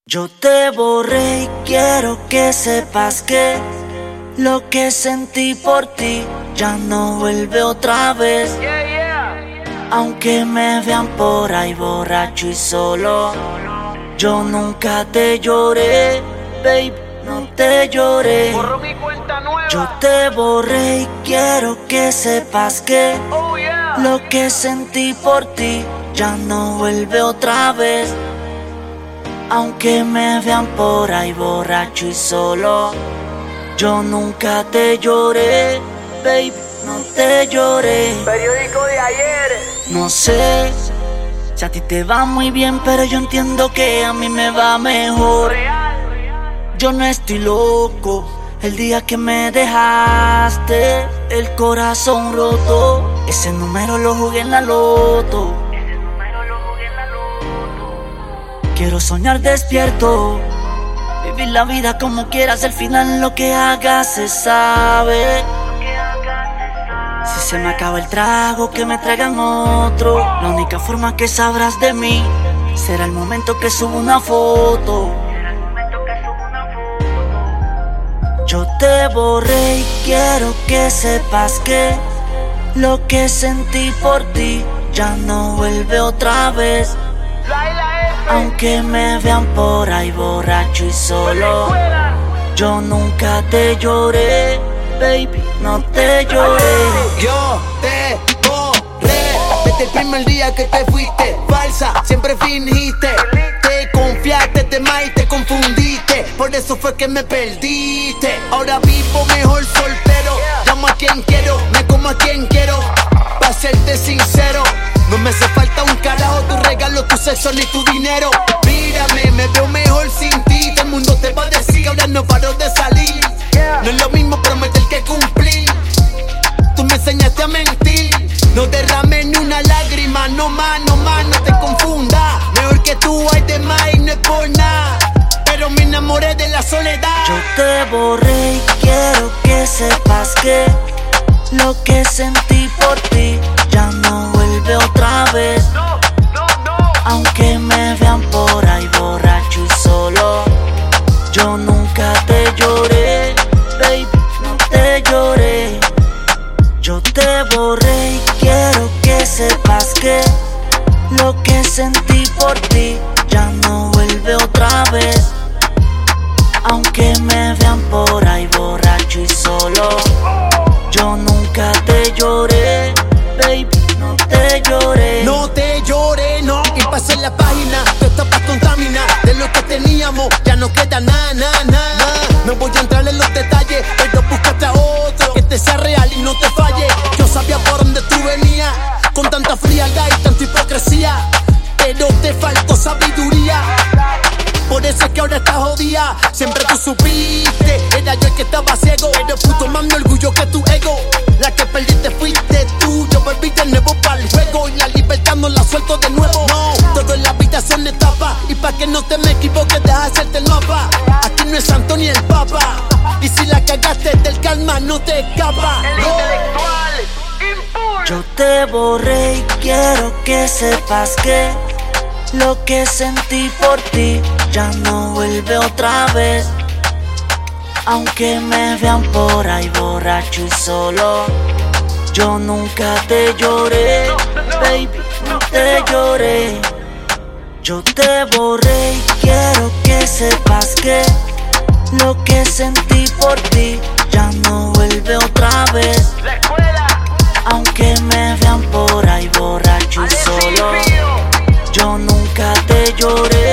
Yo te borré y quiero que sepas que lo que sentí por ti ya no vuelve otra vez. Aunque me vean por ahí borracho y solo, yo nunca te lloré, baby, no te lloré. Borró mi cuenta nueva. Yo te borré y quiero que sepas que lo que sentí por ti ya no vuelve otra vez. Aunque me vean por ahí borracho y solo, yo nunca te lloré, baby, no te lloré. Periódico de ayer. No sé si a ti te va muy bien, pero yo entiendo que a mí me va mejor. Yo no estoy loco. El día que me dejaste, el corazón roto, ese número lo jugué en la loto. Quiero soñar despierto, vivir la vida como quieras, al final lo que hagas se sabe. Si se me acaba el trago, que me traigan otro. La única forma que sabrás de mí será el momento que subo una foto. Yo te borré y quiero que sepas que lo que sentí por ti ya no vuelve otra vez. Aunque me vean por ahí borracho y solo, yo nunca te lloré, baby, no te lloré. Yo te borré desde el primer día que te fuiste. Falsa, siempre fingiste. Te confiaste de más y te confundiste. Por eso fue que me perdiste. Ahora vivo mejor soltero. Llamo a quien quiero, me como a quien quiero. Pa' serte sincero, no me hace falta un carajo tu regalo, tu sexo ni tu dinero. Mírame, me veo mejor sin ti. Todo el mundo te va a decir que ahora no paro de salir. No es lo mismo prometer que cumplir. Tú me enseñaste a mentir. No derramé ni una lágrima, no más, no te confundas. Mejor que tú hay de más y no es por nada. Pero me enamoré de la soledad. Yo te borré y quiero que sepas que lo que sentí por ti ya no vuelve otra vez. Aunque me vean por ahí borracho y solo, yo nunca te lloré, baby, no te lloré. Yo te borré y quiero que sepas que lo que sentí por ti ya no vuelve otra vez. Aunque me vean por ahí borracho y solo, yo nunca te lloré, baby, no te lloré. No te lloré, no. Y pasé la página, tú estabas contaminada. De lo que teníamos ya no queda nada. No voy a entrar en los detalles, pero búscate a otro que te sea real y no te falle. Yo sabía por dónde tú venías, con tanta frialdad y tanta hipocresía, pero te faltó sabiduría. Por eso es que ahora estás jodida. Siempre tú supiste, era yo el que estaba ciego. Pero puto más mi orgullo que tu ego. La que perdiste fuiste tú. Yo volví de nuevo para el juego. Y la libertad no la suelto de nuevo. No, todo en la vida son etapas. Y pa' que no te me equivoques, deja hacerte el mapa. Aquí no es santo ni el papa. Y si la cagaste del calma, no te escapa. El intelectual, impulso. Yo te borré y quiero que sepas que lo que sentí por ti ya no vuelve otra vez. Aunque me vean por ahí borracho y solo, yo nunca te lloré, baby, no te lloré. Yo te borré y quiero que sepas que lo que sentí por ti ya no vuelve otra vez. La escuela. Aunque me vean por ahí borracho y solo, yo nunca te lloré.